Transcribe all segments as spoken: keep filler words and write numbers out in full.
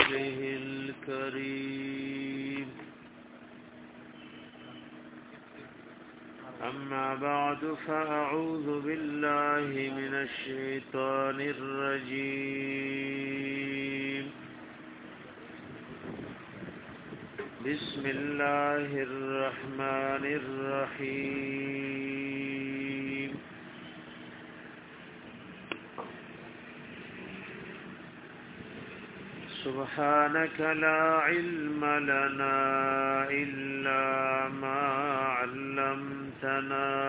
رسوله الكريم أما بعد فأعوذ بالله من الشيطان الرجيم بسم الله الرحمن الرحيم سبحانك لا علم لنا إلا ما علمتنا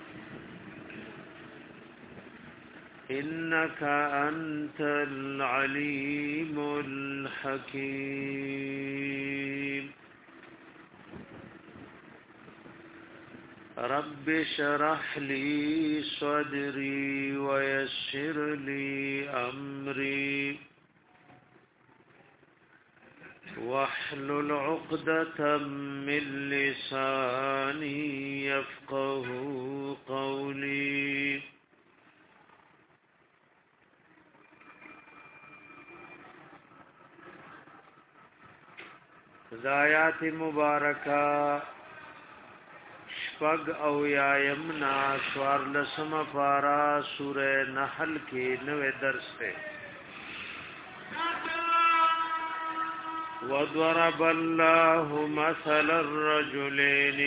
إنك أنت العليم الحكيم رب اشرح لي صدري ويسر لي أمري واحلل عقدة من لساني يفقه قولي آیات مبارکہ شپږ او یایمنا سوار لسم پارا سورہ نحل کې نوې درس ته وضرب الله مثل الرجلين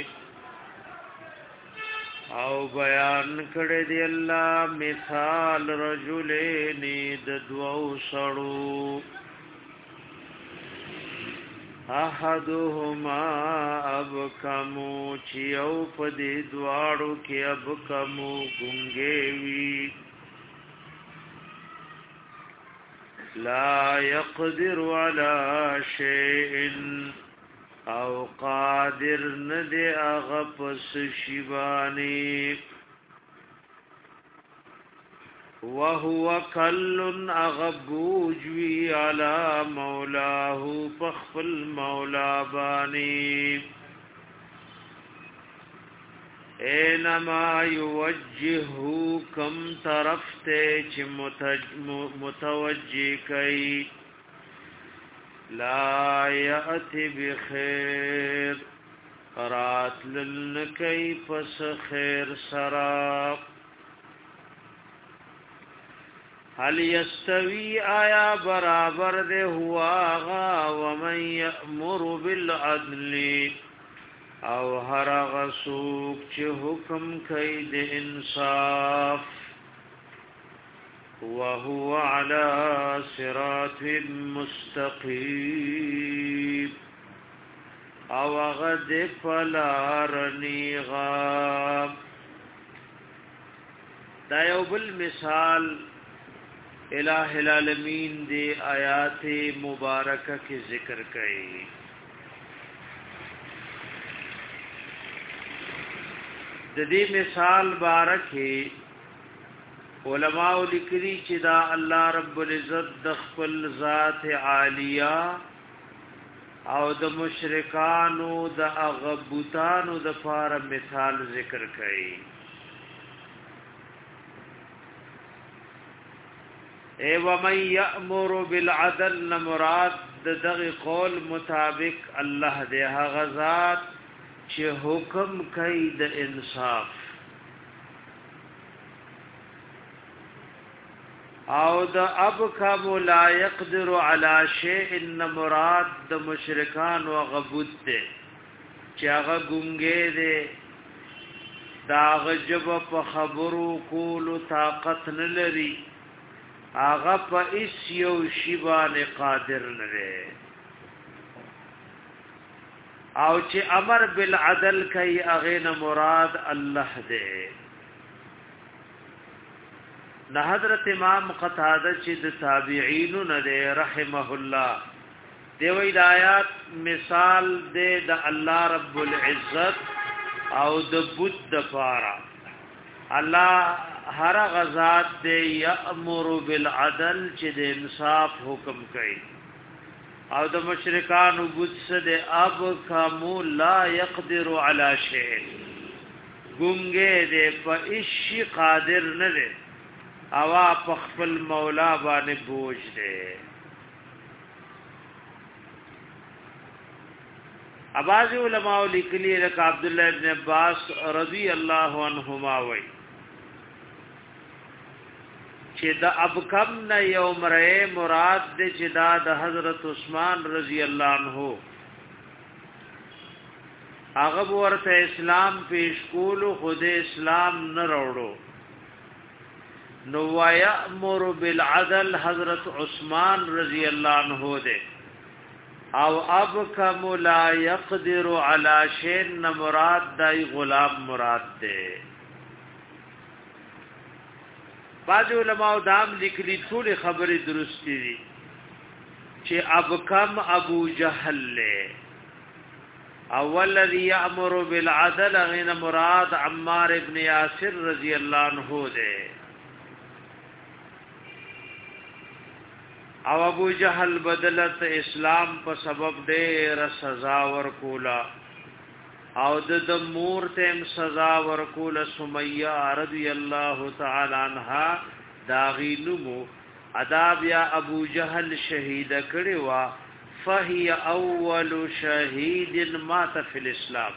او بیان کړی دی الله مثال رجلين د دوو سړو احدهما ابکمو چیو پدی دواړو کې ابکمو ګونګېوي لا يقدر على شيء او قادر ندی اغپس شیبانی وهو كل اغبوجوي على مولاه فخفل مولا باني اینما یوجهو کم طرف تے چی متوجی کئی لا یأتی بخیر رات للنکی پس خیر سراب هل یستوی آیا برابر دے ہوا آغا ومن یأمر بالعدلی او هر غسوک چې حکم کوي د انصاف وهو على صراط مستقيم او غد فلارني غاب دا یو بل مثال الہ العالمین دی آیات مبارکہ کی ذکر کړي د دې مثال بارکه علماء لیکلي چې دا الله رب العزت د خپل ذات عالیه او د مشرکانو د اغبوتانو د فار مثال ذکر کړي ای و من یأمر بالعدل مراد دغه قول مطابق الله دې هغه ذات چې حکم کوي د انصاف او د اب کا لا يقدر على شيء ان مراد د مشرکان او غبوت دي چې هغه ګونګې دي دا غجب په خبرو کولو طاقت نه لري هغه په اس یو شی باندې قادر نه دی او چې امر بالعدل کوي هغه نه مراد الله دی نه حضرت امام قتاده چې د تابعین نه دی رحمه الله دی وی د آیات مثال دی د الله رب العزت او د بت د پارا الله هر غزاد دی یامر بالعدل چې د انصاف حکم کوي او د مشرکان وبس د اب کمو لا يقدر على شيء ګونګه دې په شي قادر نه دی او په خپل مولا باندې بوج دی او هغه د فلارنی غاب دا یو بل مثال الہ العالمین دی آیات مبارکه کی ذکر کړي د دې مثال اباظ علماء لیکلی لك عبد الله ابن عباس رضی الله عنهما وی چې دا ابکم نه یوم رئ مراد دې چې دا د حضرت عثمان رضی الله عنه هغه ورته اسلام پیش کولو خود اسلام نه وروړو نو ويأمر بالعدل حضرت عثمان رضی الله عنه دې او ابکم لا يقدر على شيء مراد دای غلام مراد دې بعض علماء دام لیکلي ټول خبرې درستی دي چې ابکم ابو جهل له اول الذي يأمر بالعدل غیر مراد عمار ابن یاسر رضی الله عنه ده او ابو جهل بدلت اسلام په سبب ډېر سزا ورکولا او د مور تم سزا ورکول سمیہ رضی الله تعالی عنها داغینمو عذاب یا ابو جهل شهید کړي وا فهي اول شهید مات فی الاسلام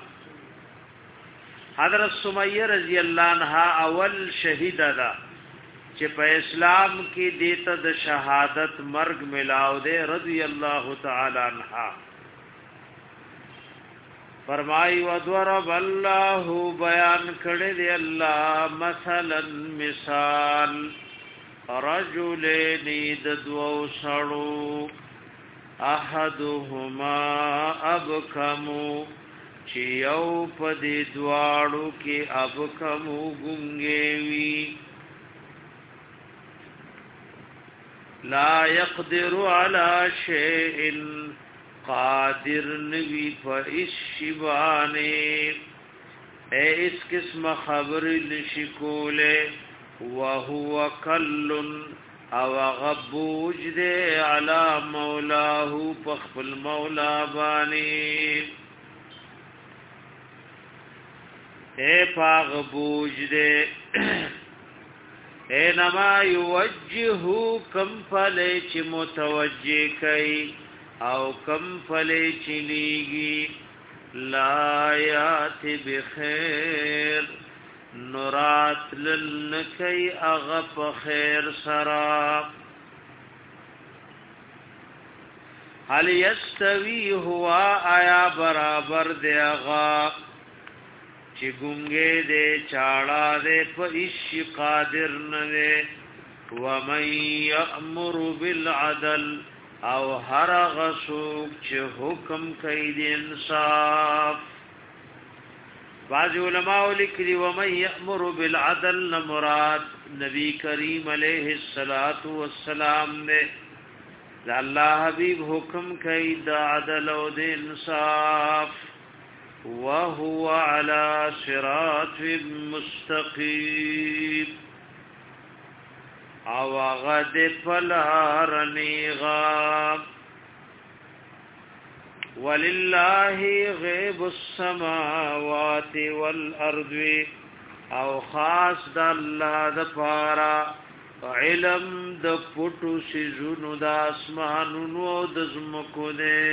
حضرت سمیہ رضی الله عنها اول شهید ده چې په اسلام کې دیته د شهادت مرګ ملاو ده رضی الله تعالی عنها فرمای و ضرب الله بیان کړی دی الله مثلا مثال رجلین ددو سړو احدهما ابکمو چې یو په دې دواړو کې ابکمو ګونګېوي لا يقدر على شيء قادر نوی فإش شبانے اے اس قسم خبر لشکولے وهو کل او غبوج دے علی مولاه پخپل مولا بانی اے پاغبوج دے اے نما یوجهو کم پلے چی متوجہ کئی او کم فلی چلیگی لا یات بخیر نرات لنکی اغپ خیر سرا حل یستوی ہوا آیا برابر دے اغا چی گنگے دے چاڑا دے پا اش قادر ندے ومن یأمر بالعدل او هر غسوک چې حکم کوي د انصاف بعض علماء لیکلي ومن یأمر بالعدل مراد نبی کریم علیه الصلاۃ والسلام نے الله حبیب حکم کوي د عدل او د انصاف وهو على صراط مستقیم او غد فلارنی غاب ولله غیب السماوات والارض او خاص د الله د پارا علم د پټو سيزونو د اسمانونو د زمکو نه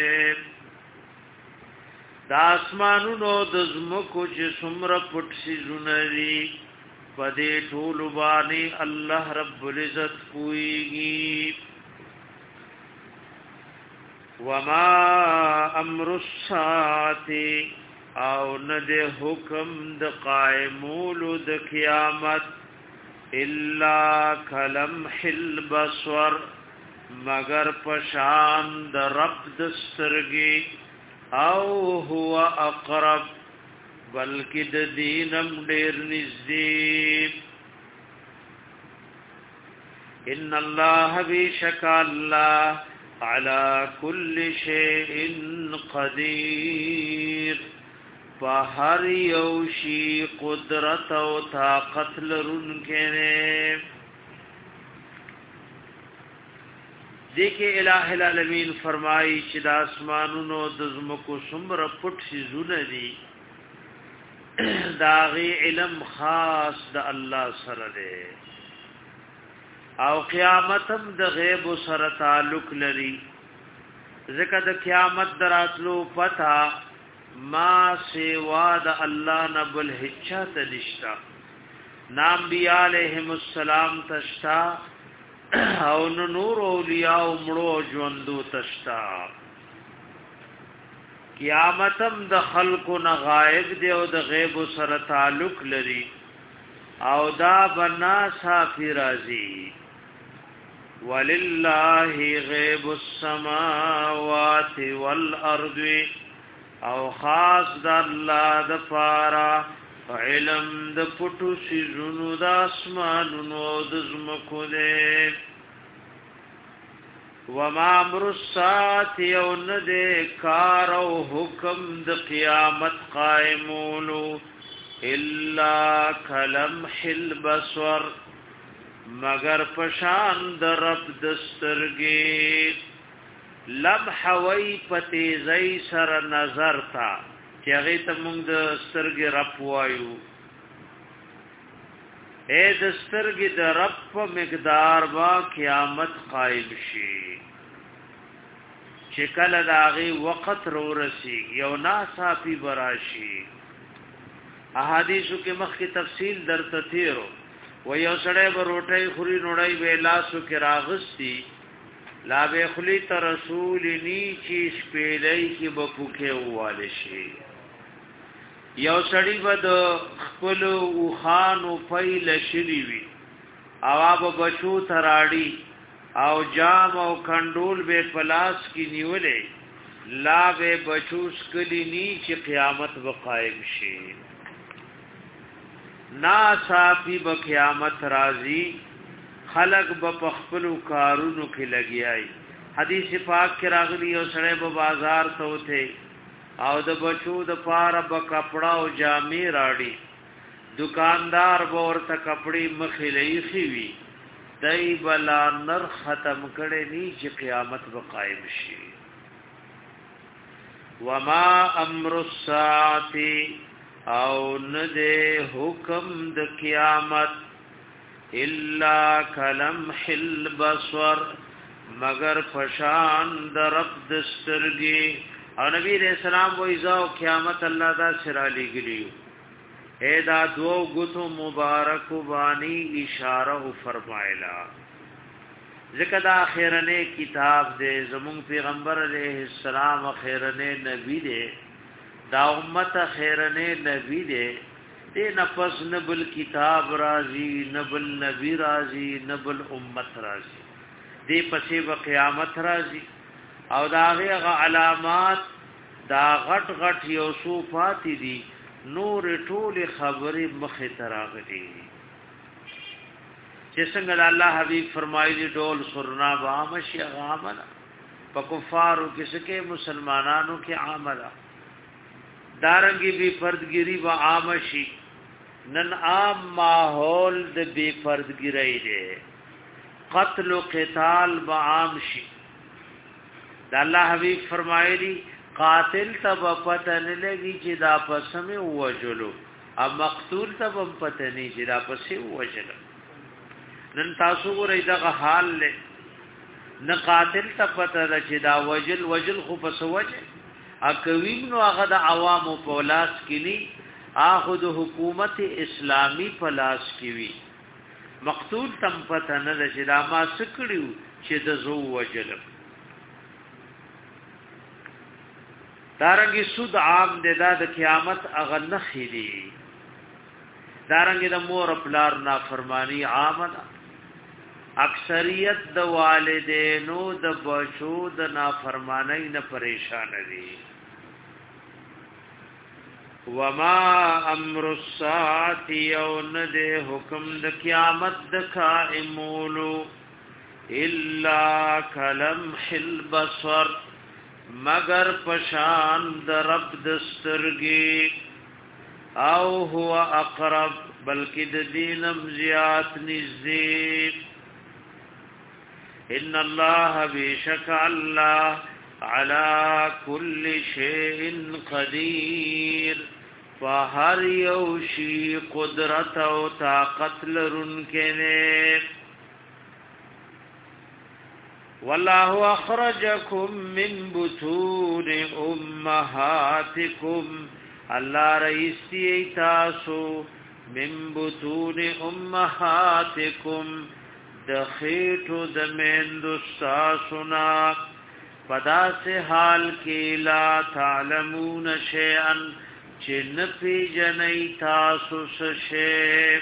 د اسمانونو د زمکو چې څومره پټ سيزونه دي پدې ټول باندې الله رب العزت کويږي وما امر الساعه او ند حکم د قائمول د قیامت الا کلمح البصر مگر پشان د رب د سترګي او هو اقرب بلکې د دینم ډېر نږدې ان الله بشک الله على كل شيء قدير فهر يوشي قدرت او طاقت لرونکې نه دیکھے الہ العالمین فرمائی چې د اسمانونو د زمکو څومره پټ شیزونه دي داغي علم خاص د الله سره دی او قیامتم د غیب سره تعلق لري ځکه د قیامت دراتلو پتا ما سوا د الله نبل هچا تنشتا نام بیا علیہم السلام تشتا او نور اولیاء مړو ژوندو تشتا قیامتم د خلقو نه غائب دی او د غیب سره تعلق لري او دا بنا صافی راضی وللہ غیب السماوات والارض او خاص د الله د پارا علم د پټو سيزونو د اسمانونو د زمکو دې وما امر الساعه يون دې کار او حکم د قیامت قائمولو الا کلمح البصر مگر پشان د رب دسترګي لمح وی پتی زئی سر نظر تا چې هغه ته موږ د سترګې رب وایو اے د سترګې د رب په مقدار با قیامت قائم شي چې کله د هغه وخت رو رسی یو ناصافي براشي احادیثو کې مخکې تفصیل درته تیرو و یو سړی به روټۍ خوري نوړی به لاسو کې راغستی لا به خلی ته رسول نی چې شپېلې کې بپوکه واله شي یو سړی به د خپل او خان او فیل شری وی اواب بچو تراړي او جام او کندول به پلاس کې نیولې لا به بچو سکلی نی چې قیامت به قائم شي نا صافی به قیامت راضی خلق به پخپلو کارونو کې لګیای حدیث پاک کې راغلی او سړی به بازار ته وته او د بچو د پاره به کپڑا او جامې راړي دکاندار به ورته کپڑے مخې لېخي وي دای بلا نر ختم کړي ني چې قیامت به قائم شي وما امر الساعه او نده حکم د قیامت الا کلمح البصر مگر فشان در رب دسترگی او نبی علیہ السلام و ایزاو قیامت اللہ دا سرالی گلیو اے دا دو گتو مبارک بانی اشارہ فرمائلا ذکر دا خیرنے کتاب دے زمون پیغمبر علیہ السلام خیرنے نبی دے دا امت خیرنے نبی دے دے نفس نبل کتاب رازی نبل نبی رازی نبل امت رازی دے پسی و قیامت رازی او دا غیغ علامات دا غٹ غٹ یوسوفاتی دی نور ټول خبری مخی تراغلی چسنگ اللہ حبیب فرمائی دی ڈول سرنا بامشی غامنا پا کفارو کسکے مسلمانانو کی عاملا دارنگی بی پردگیری با عامشی نن عام ماحول د بی پردگیری دے قتل و قتال با عام شی دا اللہ حبیب فرمائی دی قاتل تب پتہ نلگی چی دا پسمی وجلو اب مقتول تب پتہ نی چی دا پسی وجلو نن تاسو گو رئی دا حال لے نا قاتل تب پتہ دا چی دا وجل وجل خو پس وجل اکویم نو آغا دا عوامو پولاس کنی آخو دا حکومت اسلامی پلاس کیوی مقتول تم پتہ ندا چی دا ما سکڑیو چی دا زو وجلم دارنگی سود عام دے دا دا قیامت اغا نخی دی دارنگی دا مور پلار نافرمانی عام دا اکثریت د والدینو د بچو د نافرمانی نه پریشان دي وما امر الساعه يون ده حکم د قیامت د قائمولو الا کلمح البصر مگر پشان د رب دسترګي او هو اقرب بلکې د دینم زیات نزدیک ان الله بشک الله على كل شيء قدير فهر يوشي قدرت او طاقت لرن کنے والله اخرجكم من بطون امهاتكم الله رئیسی تاسو من بطون امهاتکم دخیتو دمیندو ساسونا پدا سے حال کی لا تعلمون شیئن چه نپی جنی تاسو سشیف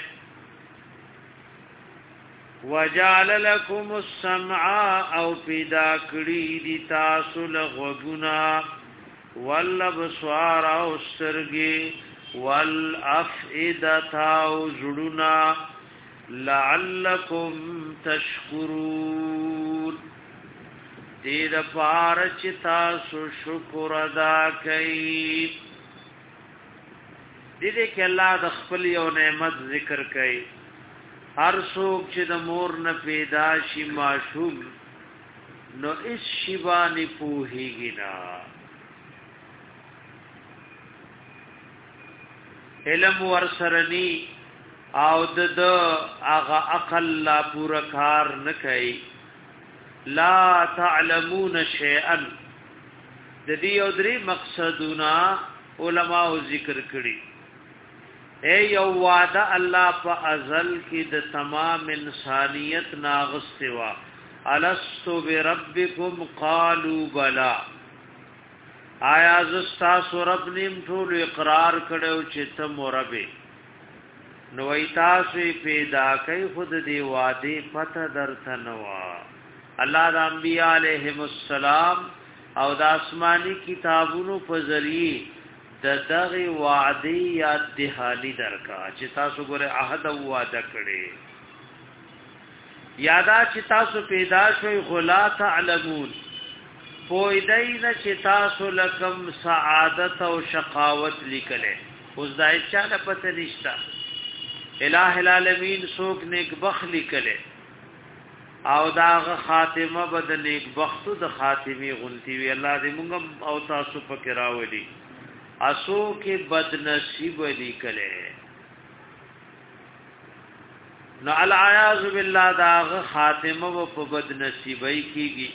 وجعل لكم السمع او پیدا کړی دی تاسو لغوګنا والابصار او سترګي والافئده او زړونه لعلكم تشکرون دې د پاره چې تاسو شکر ادا کړئ دې کې الله د خپل یو نعمت ذکر کړي هر څوک چې د مور نه پیدا شي معشوم نو اس شیبانی پوهیږي نا علم ورسرنی او د هغه عقل لا پورا کار نه کوي لا تعلمون شیئا د دې او درې مقصدونه علماء ذکر کړي اے یو وعده الله په ازل کې د تمام انسانیت ناغستوا الست بربکم قالوا بلا آیا زستا سورب نیم ټول اقرار کړو چې ته مربه نو ایتاسو پیدا کوي خود دی وعده پته درته نوا الله د انبیاء علیهم السلام او د آسمانی کتابونو په ذریعہ د دغه وعده یا دهالی درکا چې تاسو ګوره عہد او وعده کړي یادا چې تاسو پیدا شوي غلا تعلمون پوی دین چې تاسو لکم سعادت او شقاوت لیکله اوس دای چا نه پته نشتا الہ العالمین سوک نیک بخ لیکله او داغه خاتمه بد نیک بختو د خاتمی غنتی وی الله دې موږ او تاسو پکې راولي اسو کې بد نصیب لیکله نو العیاذ بالله داغه خاتمه په بد نصیبای کیږي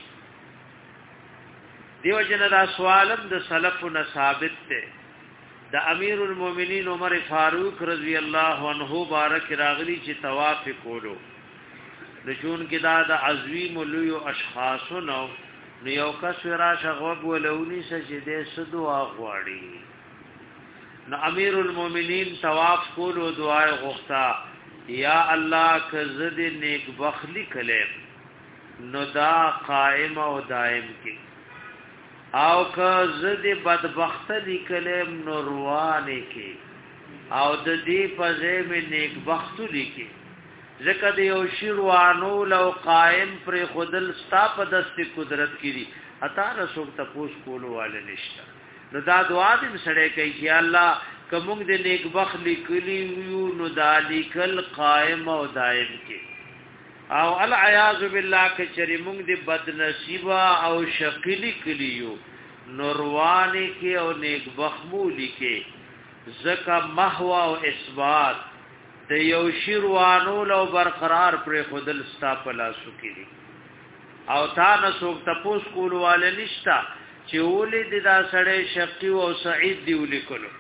دیو جن دا سوالم د سلفنا ثابت ته د امیر المؤمنین عمر فاروق رضی الله عنه بارک راغلی چې طواف کولو لچون کې دا د عظیم لوی اشخاصو نو یو کس را شغوب ولونی سجده سدوا غواړي نو امیر المؤمنین طواف کولو دعای غوښتا یا الله کزد نیک بخلی کله نو دا قائم او دائم کی او کزد بدبخت لیکلم نوروانه کی او د دې پځې مې نیک بختو لیکي ځکه د یو شیروانو لو قائم پر خودل ستا په دست قدرت کړي اتا رسول تپوس کولو والے نشته نو دا دعا دې سره کوي چې الله کوم دې نیک بخت لیکلی یو نو دا لیکل قائم او دائم کی او العیاذ بالله ک چری مونږ دې بد نصیبا او شقلی کلیو نوروانی کی او نیک بخمولی کی زکا محو او اثبات د یو شیروانو لو برقرار پر خودل ستا پلاسو کړي او تا نسوک تپوس کول والے نشتا چې ولې د دا سړی شقی او سعید دی ولیکلو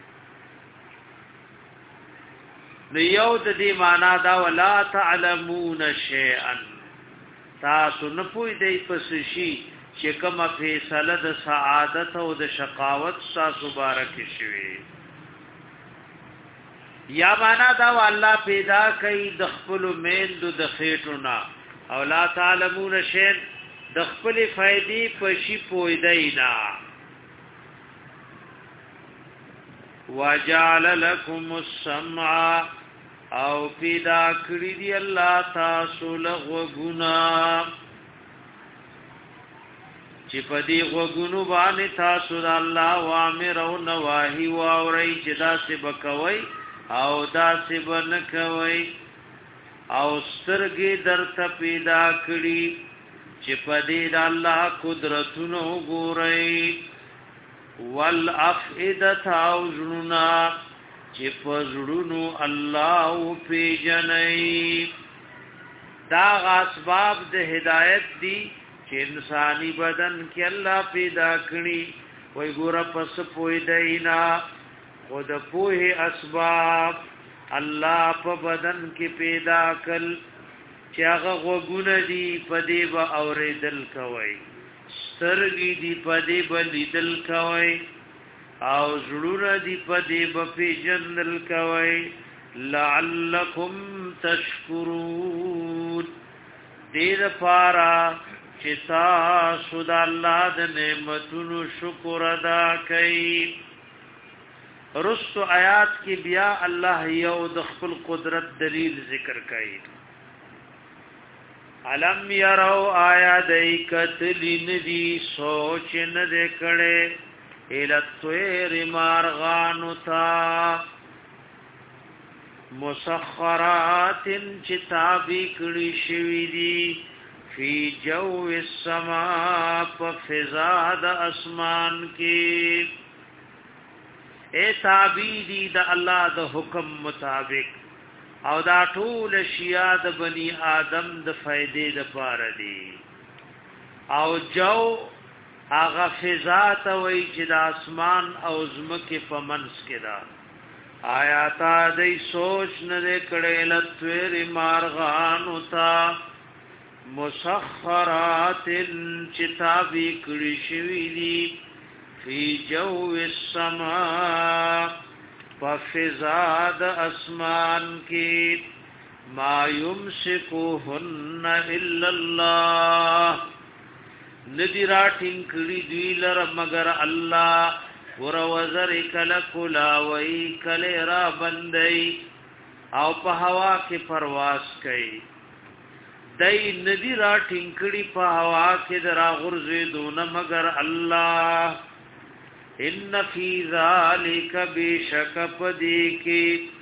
نو یو د دې معنا دا ولا تعلمون شیئا تاسو نه پوي دی پس شي چې کومه فیصله د سعادت او د شقاوت تاسو مبارک شوي یا معنا دا الله پیدا کوي د خپل میند د خېټونه او لا تعلمون شیئا د خپل فائدې پشي پوي دینا وجعل لكم السمع او پیدا کړی دی الله تاسو له غوګنا چې په دې غوګونو باندې تاسو د الله اوامر او نواهی واوري چې دا څه بکوي او دا څه بنکوي او سترګې درته پیدا کړی چې په دې د الله قدرتونو ګورئ والافئده او زړونه چې په زړونو الله پیژنئ دا اسباب د هدایت دي چې انساني بدن کې الله پیدا کړی وای ګور پس پوی دینا خود پوه اسباب الله په بدن کې پیدا کړ چې هغه وګونه دي پدې و اوریدل کوي سترګې دي پدې و لیدل کوي او زړونه دي پدې و پیژندل کوي لعلکم تشکرون دیر پارا چتا سود الله د نعمتونو شکر ادا کړئ رستو آیات کی بیا الله یو د خپل قدرت دلیل ذکر کړي علم یرو آیا دای کتلین دی سوچ نه دکړي التویر مارغانو تا مسخرات چتابی کړي شوی دی فی جو السما ففضا د اسمان کې اے تابیدی د الله د حکم مطابق او دا ټول شیا د بنی آدم د فائدې د پاره دی او جو هغه فضا ته وای چې د اسمان او زمکه په منځ کې دا آیات دې سوچ نه کړي لتویر مارغان وتا مسخرات چتابی کړي شوی دی فی جو السماء ففزاد اسمان کی ما یمسکوهن الا الله ندی راټین کړي دی لر مگر الله ور وزر کله کلا وای کله را بندي او په هوا کې پرواز کوي دای ندی راټین کړي په هوا کې درا غرزه دون مگر الله ان فی ذالک بشک پدیکی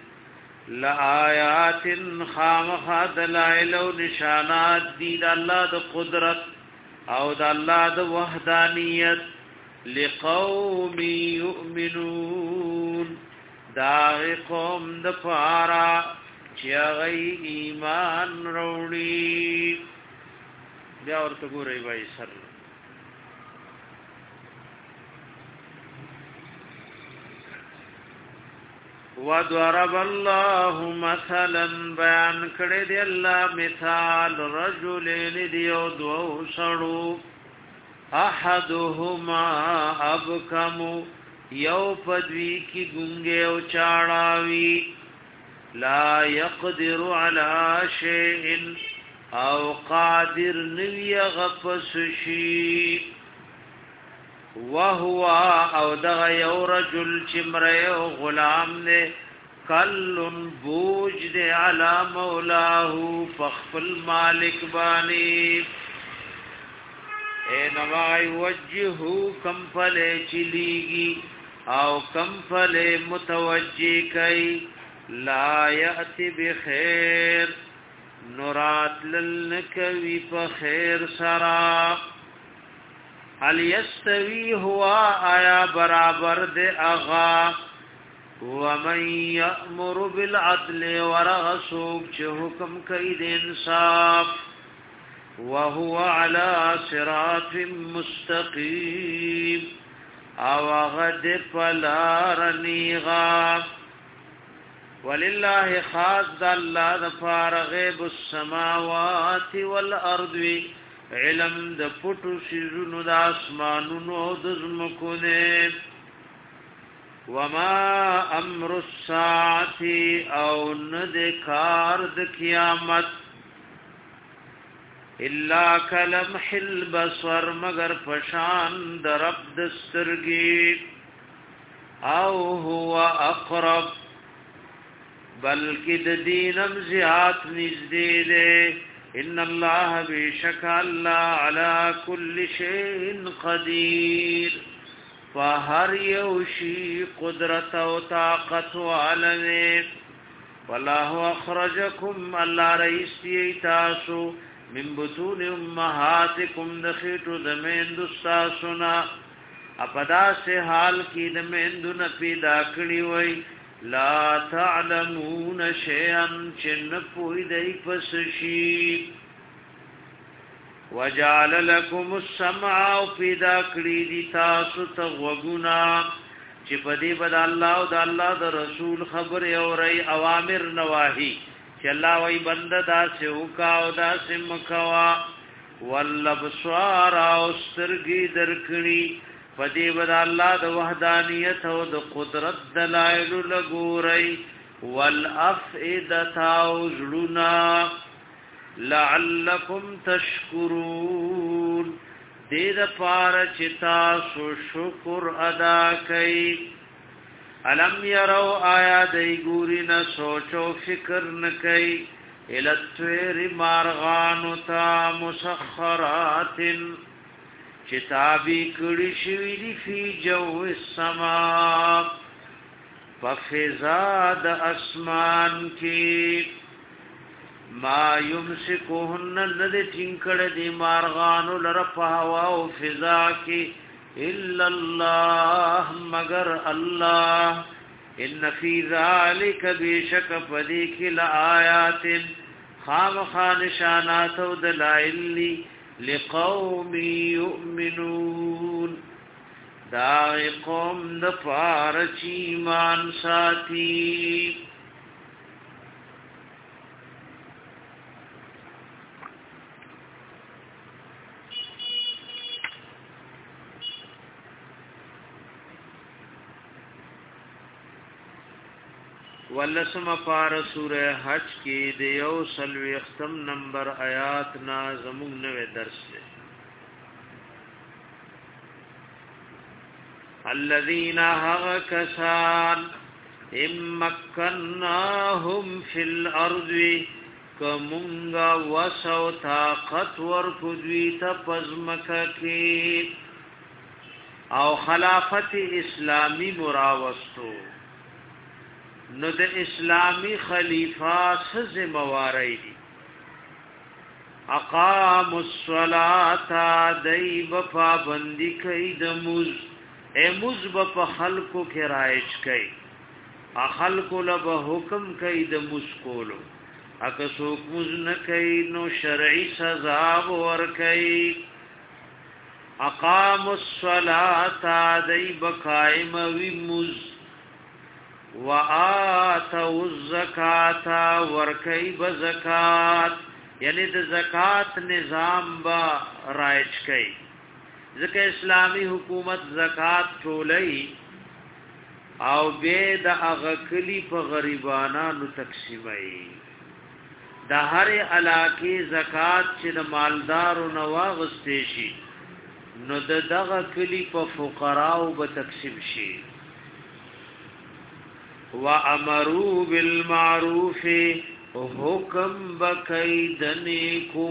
لآیات خامخ دلائل و نشانات دی دا اللہ دا قدرت او دا اللہ دا وحدانیت لقوم یؤمنون دا قوم دا پارا چیغی ایمان روڑی بیا ورطا گو رئی بائی سر وَضَرَبَ اللَّهُ مَثَلًا بیان کړی دی الله مثال رجلین دیو دو سړو احدهما ابکم یو پدوی کی ګونګه او چاړاوی لا يقدر على شيء او قادر نوی غفص شی وهو او دغه یو رجل چمره او غلام نه کلن بوج دے علی مولاه فخفل مالک بانی اے نوائی وجہو کمپل چلیگی او کمپل متوجی کئی لا یأتی بخیر نرات للنکوی پخیر سرا هل یستوی ہوا آیا برابر دے اغا ومن یأمر بالعدل ورغسوک چه حکم کئی دے انصاف وهو على صراط مستقیم او غد پلارنیغا وللہ خاص دا اللہ دفار غیب السماوات والارض علم د پټو شیزونو د اسمانونو د زمکو نه وما امر الساعه او ند کار د قیامت الا کلمح البصر مگر پشان د رب د سترګي او هو اقرب بلکې د دینم زیات نږدې ده ان الله بشک الله على كل شيء قدير فهر يوشي قدرت او طاقت علمه والله اخرجكم الله رئيس تاسو من بطون امهاتكم دخيتو دمين دستاسنا اپدا سے حال کی دمين دن پیدا کړی وای لا تعلمون شيئا چن پوی دی پس شی وجعل لكم السمع پیدا کړی دي تاسو ته وګونا چې په دې بد الله او د الله د رسول خبر او ري اوامر نواهي چې الله وای بنده دا سوکا او دا سمکوا والابصار او سترګي درکړي په دې بد الله د وحدانیت او د قدرت دلایل لګوري والافئده او زړونا لعلکم تشکرون دې د پاره چې تاسو شکر ادا کړئ علم يروا آیا دای ګوري نه سوچو فکر نه کوي التویر مارغانو تا مسخرات چتابی کړي شوی دی فی جو السما ففزا د اسمان کی ما یمسکوهن ند ټینکړه دی مارغانو لره په هوا او فضا کې الا الله مگر الله ان فی ذلک بشک فذیک لآیات خام خانشانات و دلائل لقوم یؤمنون دا قوم د پارچی ایمان ساتي ولسم پار سورہ حج کی دیو سلوی اختم نمبر آیات نا زمون نوے درس دے الذین حق کسان امکناهم فی الارض کمونگا وسو طاقت ورکدوی تا پزمکا کی او خلافت اسلامی مراوستو نو د اسلامی خلیفہ څه ذمہواری دي اقام الصلاة دایب پابندی کوي د موز اے موز په خلقو کې رایج کوي ا خلقو له حکم کوي د موز کولو اګه څوک موز نه کوي نو شرعي سزا ور کوي اقام الصلاة دایب قائم وی موز وآتوا الزکاة ورکی بزکات یعنی د زکات نظام با رایج کئی ځکه اسلامی حکومت زکات ټولئی او به د هغه کلی په غریبانو تقسیمای د هر علاقه زکات چې د مالدارو نواغستې شي نو د دغه کلی په فقراو به تقسیم شي وَأَمَرُوا بِالْمَعْرُوفِ حُکم بَکَیدنی کو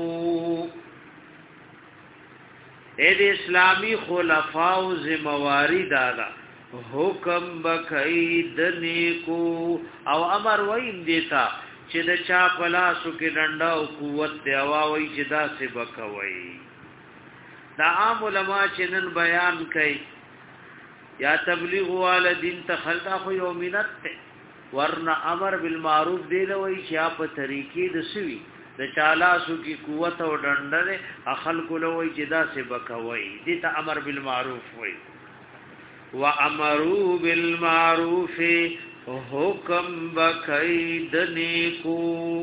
اے د اسلامی خلفاء ذمہواری دادا حکم بَکَیدنی کو او امر وین دیتا چې د چا پلاسو کې ډنډا او قوت دی او وای چې دا څه بکوي دا عام علما چې نن بیان کوي یا تبلیغ والا دین ته خلدا خو یو مینت ته ورنه امر بالمعروف دی لوي چې په طریقې د سوي د چالاسو کی قوت او ډنډره اخل کولوي چې دا څه بکوي دې ته امر بالمعروف وي وامروا بالمعروف حکم بکیدنی کو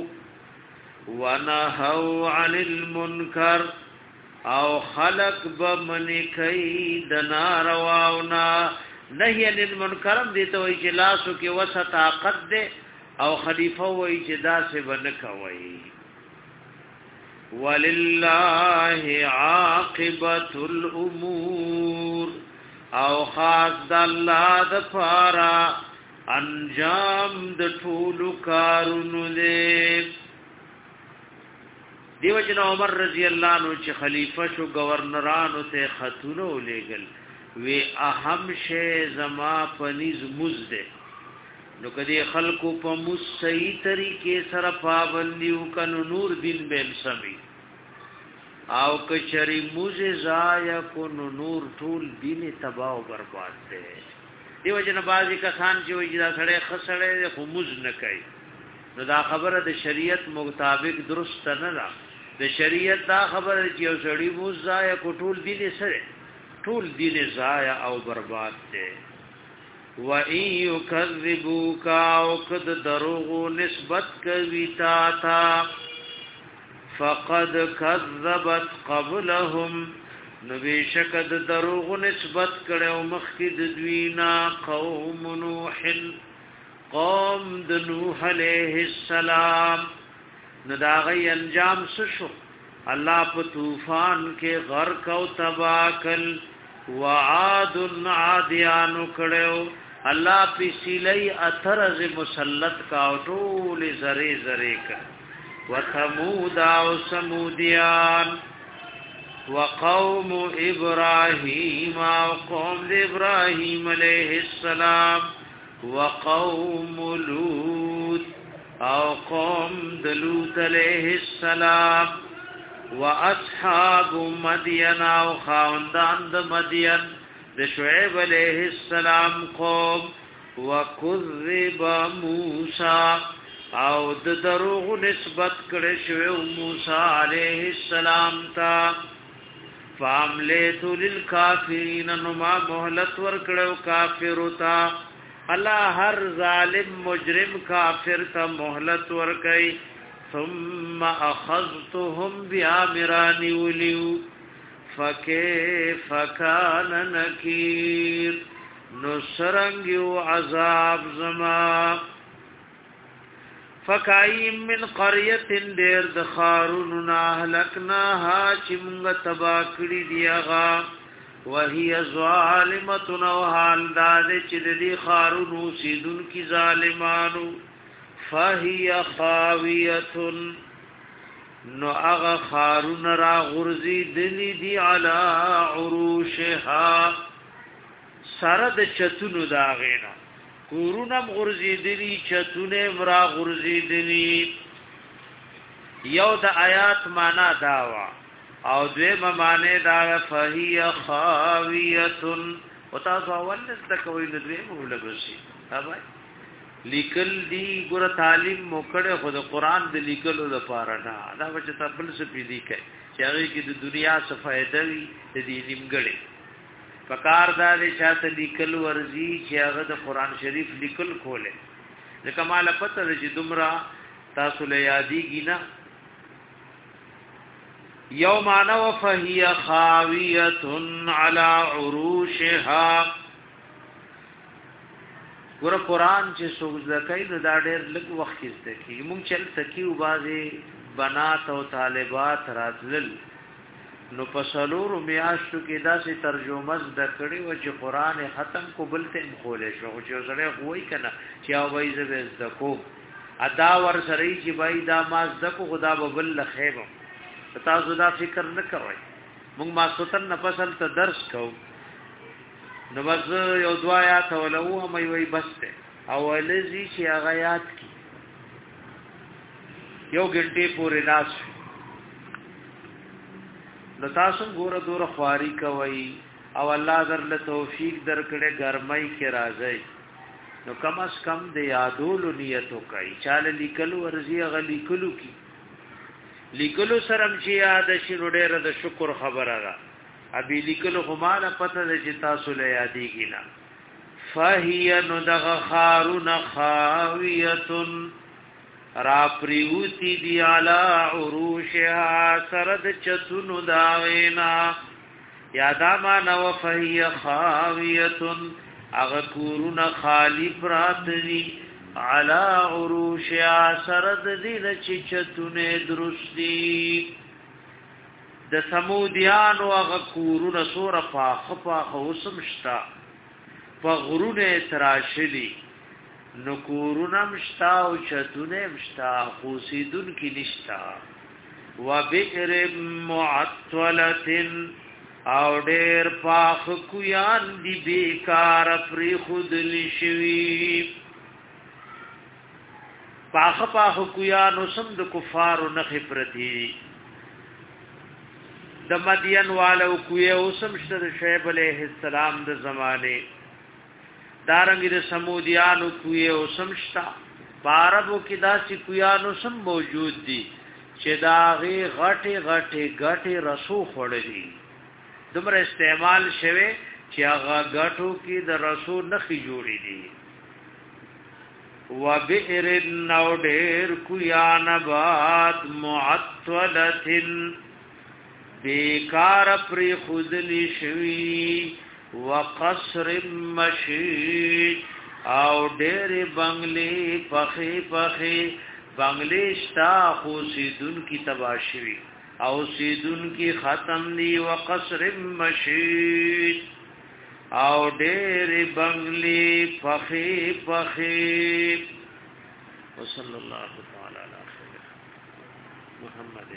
ونهوا عن المنکر او خلق بمنی کئی دنارواونا نهی عن المنکرم دیتا وی چه لاسو کی وسط طاقت دے او خلیفہ وی چه دا سے بنکوئی وللہ عاقبت الامور او خاص دا اللہ دا پارا انجام دا طولو کارونو دے دیو جن عمر رضی اللہ عنہ چې خلیفہ شو گورنرانو ته خطونه ولېګل وی اهم شی زما پنیز مزده نو کدی خلقو په مز صحیح طریقې سره پابندي وکنو نور دین به سمي او کچری مز زایا کو نور ټول دین تباہ او برباد ده دیو جن بازی کسان چې وی دا سړی خسړی خو مز نه کوي نو دا خبره د شریعت مطابق درست نه ده د شریعت دا خبره چې یو سړی مو ضایع کو ټول دین سره ټول دین ضایع او برباد دی و ان یکذبوک او قد دروغ نسبت کوي تا تا فقد كذبت قبلهم نبیشک د دروغ نسبت کړو مخکې د دوینا قوم نوح قوم د نوح علیہ السلام نداغی انجام سشو الله په طوفان کې غرق او تباکل وعاد عادیان کړو الله په سیلای اثرز مسلط کا ټول زری زری کا وثمود او سمودیان وقوم ابراهيم وقوم ابراهيم عليه السلام وقوم لوط او قوم لوط عليه السلام واصحاب مدين او خاندان د مدين د شعيب عليه السلام قوم وكذب موسى او د دروغ نسبت کړي شو موسی عليه السلام تا فاملیت للکافرین نما مهلت ور کړو کافر تا الله هر ظالم مجرم کافر ته مهلت ور کوي ثم اخذتهم بامران وليو فكيف كان نكير نصرنګ عذاب زما فکایم من قريه دیر د خارون اهلکناها چې موږ تبا کړی دیغه وهي ظالمه او حال داد چې د دې خارون سیدون کی ظالمانو فهي خاويه نو هغه خارون را غرزي دلی دی علی عروشها سرد چتونو داغینا کورونم غرزیدلی چتونه مرا غرزیدلی یو د آیات معنا داوا او دویم معنی دا فهی خاویتن او تاسو اول د کوي د دویم ولګسی هاوای لیکل دی ګور تعلیم موکړه خو د قران د لیکلو لپاره نه دا چې تبل څه پیډی کوي چې هغه کې د دنیا څخه فائدہ وي د دې نیمګړي فکار دا دې چاته لیکل ورزي چې هغه د قران شریف لیکل کوله د کمال پته چې دمرا تاسو له یادېږي نه یوم انا وفهي خاويه على عروشها ګور قران چې څوک زکای نو دا ډېر لږ وخت کې ځکه موږ چل تکیو بازي بنات او طالبات راتلل نو پسلور میاشتو کې داسې ترجمه د کړي و چې قران ختم کو بلته مخوله شو چې سره وای کنه چې او وای زبې زکو ادا ور سره چې وای دا ما زکو خدا ببل خیبم تاسو دا فکر نه کوئ موږ ما ستن نه پسل ته درس کو نو بس یو دوا یا ته ولو مې وای بسته او ولزي چې هغه یاد کی یو ګنټه پورې ناس نو تاسو ګوره دوره خواري کوي او الله درله توفیق درکړي ګرمای کې راځي نو کم اس کم د یادولو نیتو کوي چاله لیکلو ورزي غلي کلو کی لیکلو سرم چې یاد شنو ډېر د شکر خبره را ابي لیکلو هماله پته د چې تاسو له یادېږي نه فهي نو دغ خارون خاویتن را پریوتی دی علا عروشها سرد چتونو داوینا یاداما نو فهی خاویتن اغکورون خالی پراتنی علا عروشها سرد دیل چی چتونه درستی د سمودیانو اغکورون سور پاخ پاخ وسمشتا پا غرون تراشلی نکورونه مشتا او چتونه مشتا خوسیدون کی نشتا و بئر معطلتن او ډیر پاخ کویان دی بیکار پری خود لشوی پاخ پاخ کویان وسم د کفارو نخ پرتی د مدین والو کوی وسم شته شعیب علیہ السلام د زمانه دارنګ د سمودیانو کوی او سمشتا عربو کې داسې کویانو سم موجود دي چې داغي غټي غټي غټي رسو خړلې دومره استعمال شوه چې هغه غټو کې د رسو نخي جوړې دي وبئر النودر کیا نبات معطلتن بیکار پری خودلی شوی وقصر مشید او ډېر بنگلې پخې پخې بنگلې شتا خو سیدون کی تباشوی او سیدون کی ختم دی وقصر مشید او ډېر بنگلې پخې پخې وصلی الله تعالی علی محمد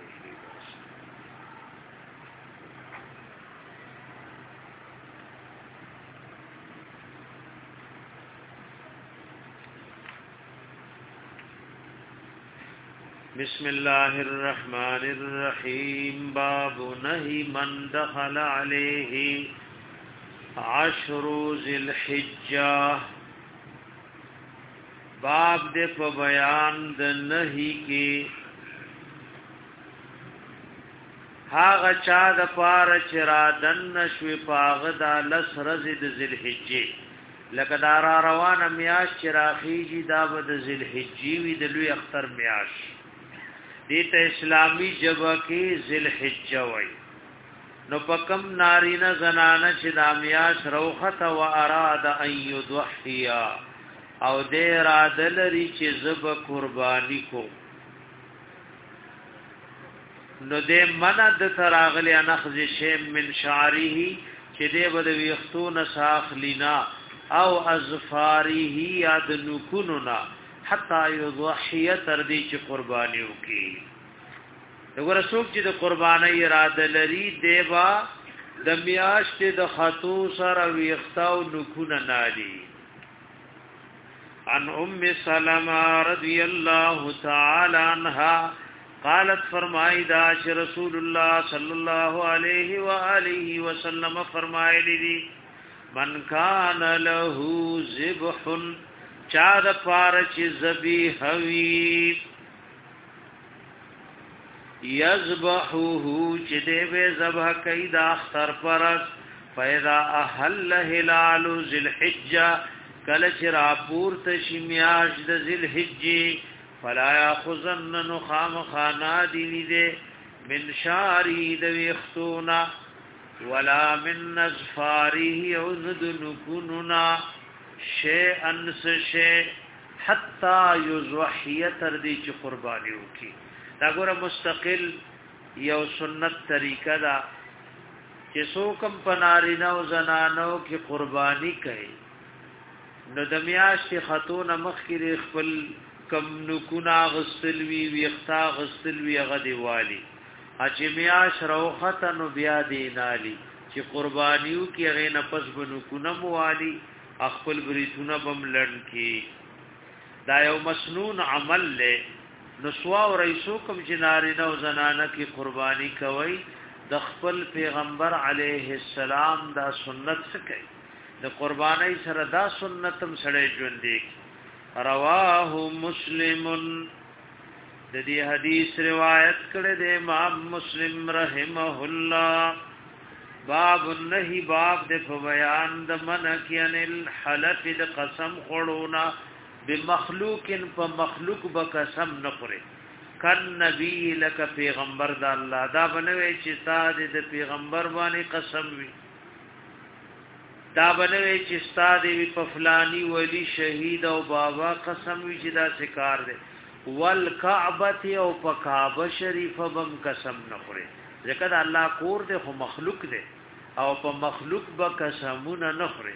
بسم الله الرحمن الرحيم باب نهي من دخل عليه عشر ذي الحجة باب دې په بیان د نهي کې هاغه چا د پار چې را دن شوي پاغه د لسرز د ذی الحجه لکه دارا روانه میاش چې راخیږي دا به د ذی الحجه وی د لوی اختر میاش دیتا اسلامی جبا کی ذی الحجہ وی نو پکم نارینا زنانا چی دامیاش روخت و اراد ان یضحیا او دے ارادل ری چی زب قربانی کو نو دے مند تراغلی انخذ شیم من شعریه چی دے بدوی اختون ساخ لینا او ازفاریه یاد نکنونا حتا یضحیه تر دې چې قرباني وکي وګوره څوک چې د قرباني اراده لري دیوا د میاشتې د خطو سره ویختاو نکونه نادي عن ام سلمہ رضی الله تعالی عنها قالت فرمائی دا چې رسول الله صلی الله علیه و آله وسلم فرمایلی دي من کان له ذبح چا د پار چې ذبیح وی یذبحه چې دې به ذبح کوي د اختر پر فاذا احل هلال ذی الحجه کله چې راپور ته شمیاش د ذی الحجه فلا یاخذن نخام خانا دی دې من شاری د وختونا ولا من نزفاره عذد نكوننا شیئن سشی حتی یضحی تر دی چی قربانی ہوکی دا گورا مستقل یو سنت طریقہ دا چی سوکم پنارینا و زنانو کی قربانی کئی نو دمیاشتی خطون مخ کی خپل کم نکونا غستلوی ویختا غستلوی غدی والی اچی میاش روختا نو بیا دینالی چی قربانیو کی غین پس بنکونا موالی خپل بریتونه بم لړن کی دا یو مسنون عمل له نسوا او رئیسو کوم جناری نو زنانه کی قربانی کوي د خپل پیغمبر علیه السلام دا سنت سکي د قربانی سره دا سنتم سره ژوند دي رواه مسلم د دې حدیث روایت کړه د امام مسلم رحمه الله باب النهی باب د بیان د منکین الحلف د قسم خړونا بمخلوق په مخلوق به قسم نه خوري کن نبی لک پیغمبر د الله دا بنوي چې ستاد د پیغمبر باندې قسم وي دا بنوي چې ستاد په فلانی ولی شهید او بابا قسم وي چې دا سکار دي والکعبه او په کعبه شریفه بم قسم نه خوري ځکه د الله کور دی خو مخلوق دی او په مخلوق به قسمونه نه خوري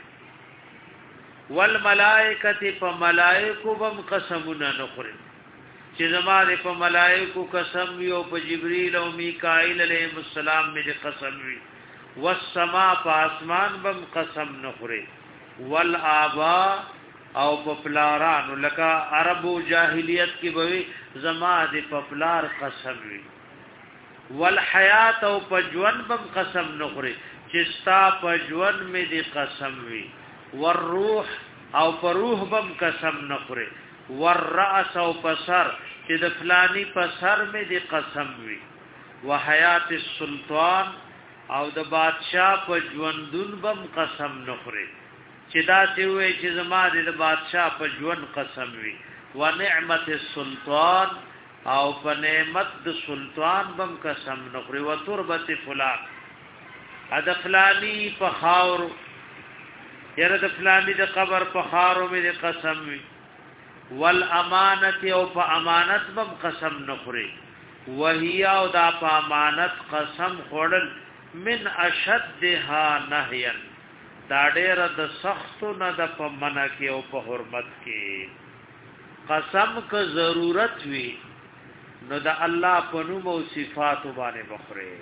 والملائکه په ملائکه بم قسمونه نه خوري چې زماره په ملائکه قسم وي او په جبرئیل او میکائیل علیهم السلام می قسم وي والسما په اسمان بم قسم نه خوري والآباء او پپلاران لکه عربو جاهلیت کې به زما د پپلار قسم وي والحیات او پجون بم قسم نخوري چې ستا پجون می دی قسم وي والروح او پر روح بم قسم نخوري والراس او پسر چې د فلانی په سر مې د قسم وي وحیات السلطان او د بادشاہ په ژوندون بم قسم نخوري چې دا ته وي چې زما د بادشاہ په ژوند قسم وي ونعمت السلطان او په نعمت د سلطان بم قسم نخوري وتربت فلان ادا فلانی په خاور یره د فلانی د قبر په خاورو مې قسم وي والامانت او په امانت بم قسم نخوري وهي او دا په امانت قسم خورل من اشدها نهيا دا ډېر د سخت نه د په منع کې او په حرمت کې قسم که ضرورت وي نو د الله په نوم او صفات باندې بخره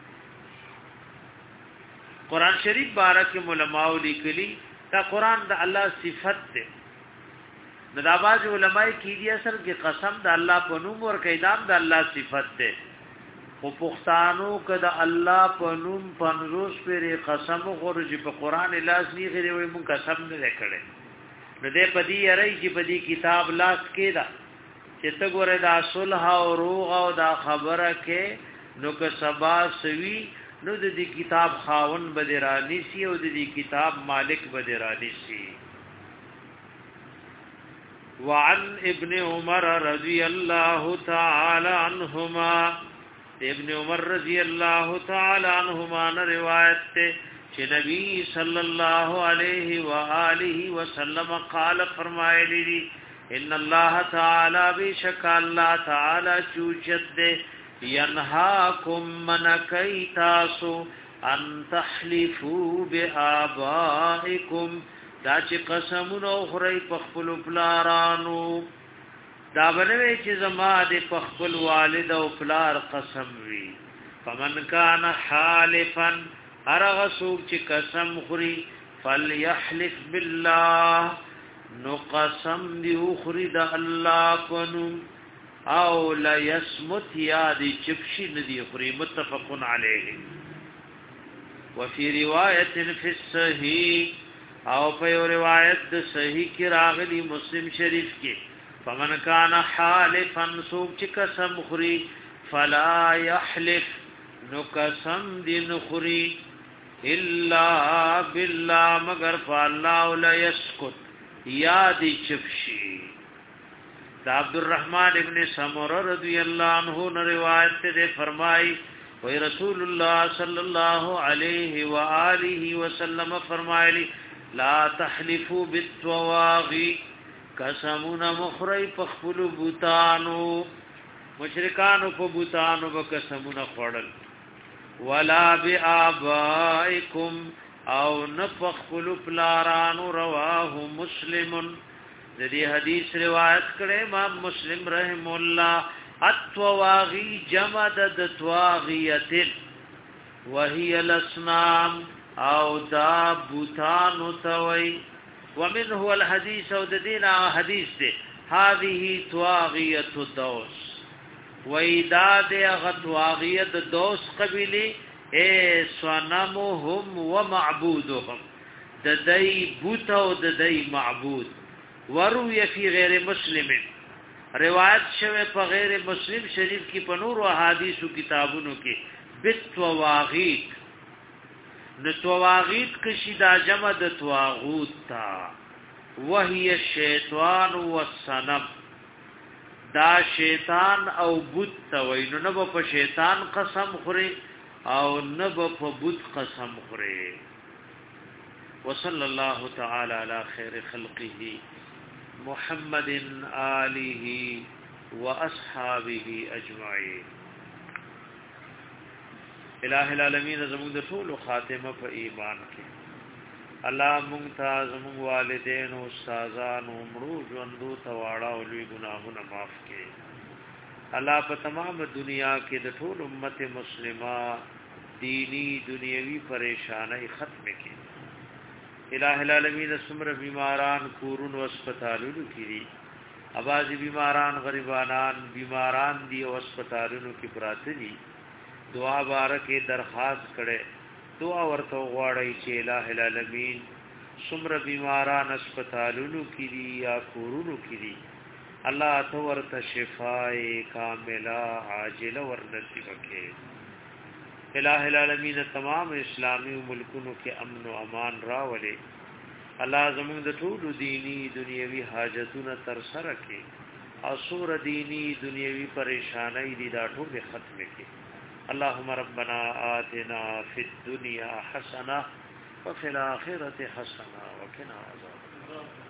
قران شریف بارک علماء لیکلي دا قران د الله صفت ده نو دا باز علماء کی دي اصل کې قسم د الله په نوم ور کیدام د الله صفت ده خو پښتانو کده الله په نوم پنځوس پرې قسم غورځي په قران لاس نه غوي وي مونږ قسم نه کړي نو دې پدی یری چې پدی کتاب لاس کې دا چې ته ګوره دا صلح او روغ او دا خبره کې نو که سبا سوي نو د دې کتاب خاون بدرانی سی او د دې کتاب مالک بدرانی سی وعن ابن عمر رضی الله تعالی عنهما ابن عمر رضی اللہ تعالی عنہما نے روایت تے کہ نبی صلی اللہ علیہ وآلہ وسلم قال فرمائے لی ان اللہ تعالی بشک اللہ تعالی چوچت دے ینہاکم من کئی تاسو ان تحلفوا بآبائکم دا چې قسمونو خوري په خپل پلارانو دا بنوي چې زما د خپل والد او پلار قسم وي فمن کان حالفا ارغ سوق چې قسم خوري فليحلف بالله نو قسم دی خوري د الله پنو او لا يسمت يا دي چپشي ندي خوري متفق عليه وفي روايه في الصحيح او په روایت د صحیح کې راغلي مسلم شریف کې فمن کان حالفا سوق چې قسم خوري فلا يحلف نو قسم دین خوري الا بالله مگر فالله لا يسكت یاد چپشي دا عبد الرحمن ابن سمره رضی الله عنه نے روایت سے فرمائی وی رسول الله صلی الله علیه و آله وسلم فرمایلی لا تحلفوا بالتواغي قسمنا مخری پخپل بوتانو مشرکانو په بوتانو به قسمونه خړل ولا بآبائکم او نفخپل پلارانو رواه مسلم دې حدیث روایت کړي امام مسلم رحم الله التواغي جمع د تواغیت وهي الاسنام او دا بوتان توي ومن هو الحديث او د دینه حدیث ده هذه تواغیت الدوس وېداد غتواغیت دوس قبيله اے صنمهم ومعبودهم د دای بوت او د دای معبود وروي فی غیر مسلم روایت شوه په غیر مسلم شریف کې په نور احادیثو کتابونو کې بتواغیت نتواغیت کشی دا جمع د تواغوت تا وهي الشیطان والصنم دا شیطان او بت توي نو نه په شیطان قسم خوري او نه په بت قسم خوري وصلى الله تعالى على خير خلقه محمد آله واصحابه اجمعين الہ العالمین زمون د ټول خاتمه په ایمان کې الله مونږ ته زمون والدین او استادان او مړو ژوندو ته واړه او لوی ګناهونه معاف کړي الله په تمام دنیا کې د ټول امت مسلمه دینی دنیوي پریشانای ختم کړي الہ العالمین سمر بیماران کورون و اسپیټالونو کې دي اوازي بیماران غریبانان بیماران دي او اسپیټالونو کې پراته دي دعا بارکه درخواست کړي دعا ورته غواړي چې الٰه العالمین څومره بیماران اسپیټالونو کې دي یا کورونو کې دي الله تو ورته شفاء کامله عاجله ورنصیب کړي. الہ العالمین تمام اسلامی ملکونو کې امن او امان راولي. الله زموږ د ټول دینی دنیوي حاجتونو تر سره کړي او سور دینی دنیوي پریشانای دي دا ټول ختم کړي. اللهم ربنا آتنا فی الدنيا حسنه وفي الاخره حسنه وقنا عذاب النار.